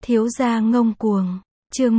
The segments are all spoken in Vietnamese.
Thiếu gia ngông cuồng. Chương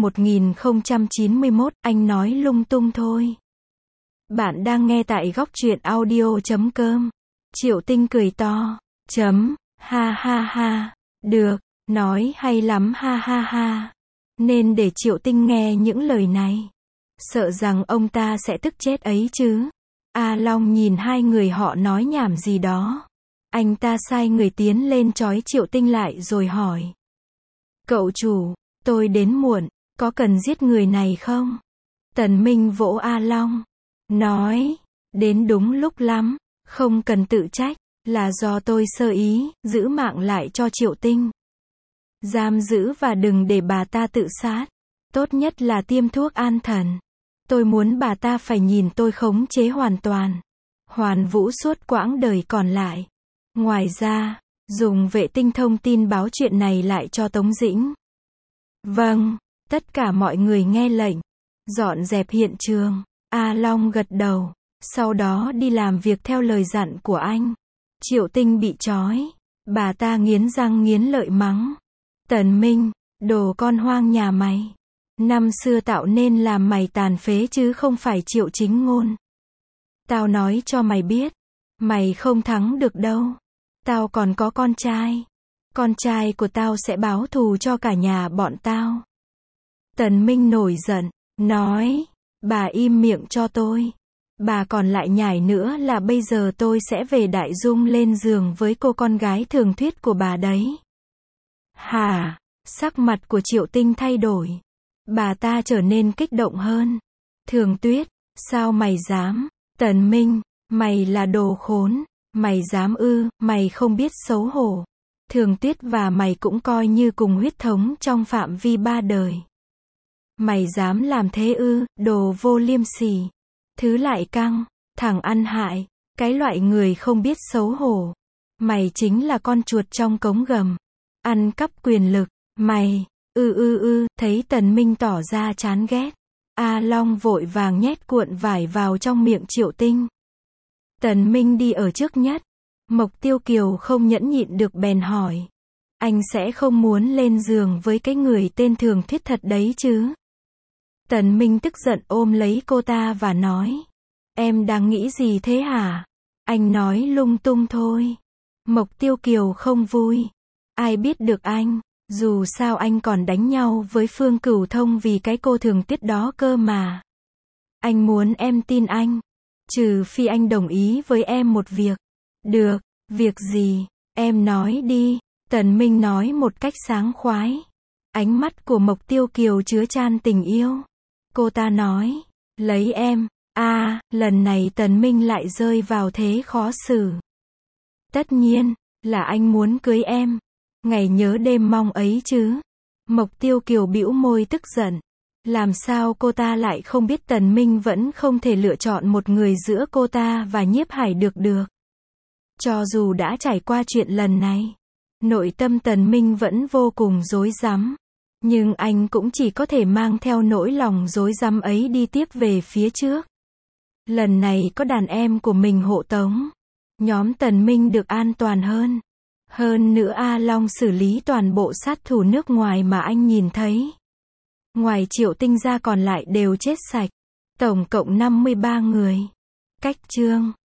1091, anh nói lung tung thôi. Bạn đang nghe tại góc truyện audio.com. Triệu Tinh cười to. Ha ha ha. Được, nói hay lắm ha ha ha. Nên để Triệu Tinh nghe những lời này. Sợ rằng ông ta sẽ tức chết ấy chứ. A Long nhìn hai người họ nói nhảm gì đó. Anh ta sai người tiến lên trói Triệu Tinh lại rồi hỏi. Cậu chủ, tôi đến muộn, có cần giết người này không? Tần Minh vỗ A Long. Nói, đến đúng lúc lắm, không cần tự trách, là do tôi sơ ý, giữ mạng lại cho Triệu Tinh. Giam giữ và đừng để bà ta tự sát. Tốt nhất là tiêm thuốc an thần. Tôi muốn bà ta phải nhìn tôi khống chế hoàn toàn. Hoàn vũ suốt quãng đời còn lại. Ngoài ra, dùng vệ tinh thông tin báo chuyện này lại cho Tống Dĩnh. Vâng, tất cả mọi người nghe lệnh. Dọn dẹp hiện trường. A Long gật đầu. Sau đó đi làm việc theo lời dặn của anh. Triệu Tinh bị trói. Bà ta nghiến răng nghiến lợi mắng. Tần Minh, đồ con hoang nhà mày. Năm xưa tạo nên làm mày tàn phế chứ không phải Triệu Chính Ngôn. Tao nói cho mày biết. Mày không thắng được đâu. Tao còn có con trai. Con trai của tao sẽ báo thù cho cả nhà bọn tao. Tần Minh nổi giận, nói, bà im miệng cho tôi. Bà còn lại nhải nữa là bây giờ tôi sẽ về Đại Dung lên giường với cô con gái Thường Tuyết của bà đấy. Hả? Sắc mặt của Triệu Tinh thay đổi. Bà ta trở nên kích động hơn. Thường Tuyết, sao mày dám? Tần Minh, mày là đồ khốn. Mày dám ư, mày không biết xấu hổ. Thường Tuyết và mày cũng coi như cùng huyết thống trong phạm vi 3 đời. Mày dám làm thế ư, đồ vô liêm sỉ. Thứ lại căng, thằng ăn hại, cái loại người không biết xấu hổ. Mày chính là con chuột trong cống gầm. Ăn cắp quyền lực, mày, thấy Tần Minh tỏ ra chán ghét. A Long vội vàng nhét cuộn vải vào trong miệng Triệu Tinh. Tần Minh đi ở trước nhất. Mộc Tiêu Kiều không nhẫn nhịn được bèn hỏi. Anh sẽ không muốn lên giường với cái người tên Thường Tuyết thật đấy chứ? Tần Minh tức giận ôm lấy cô ta và nói. Em đang nghĩ gì thế hả? Anh nói lung tung thôi. Mộc Tiêu Kiều không vui. Ai biết được anh, dù sao anh còn đánh nhau với Phương Cửu Thông vì cái cô Thường Tuyết đó cơ mà. Anh muốn em tin anh. Trừ phi anh đồng ý với em một việc. Được, việc gì? Em nói đi. Tần Minh nói một cách sáng khoái. Ánh mắt của Mộc Tiêu Kiều chứa chan tình yêu. Cô ta nói, lấy em. Lần này Tần Minh lại rơi vào thế khó xử. Tất nhiên, là anh muốn cưới em. Ngày nhớ đêm mong ấy chứ. Mộc Tiêu Kiều bĩu môi tức giận. Làm sao cô ta lại không biết Tần Minh vẫn không thể lựa chọn một người giữa cô ta và Nhiếp Hải được. Cho dù đã trải qua chuyện lần này, nội tâm Tần Minh vẫn vô cùng rối rắm. Nhưng anh cũng chỉ có thể mang theo nỗi lòng rối rắm ấy đi tiếp về phía trước. Lần này có đàn em của mình hộ tống. Nhóm Tần Minh được an toàn hơn. Hơn nữa A Long xử lý toàn bộ sát thủ nước ngoài mà anh nhìn thấy. Ngoài Triệu Tinh ra còn lại đều chết sạch. Tổng cộng 53 người. Cách chương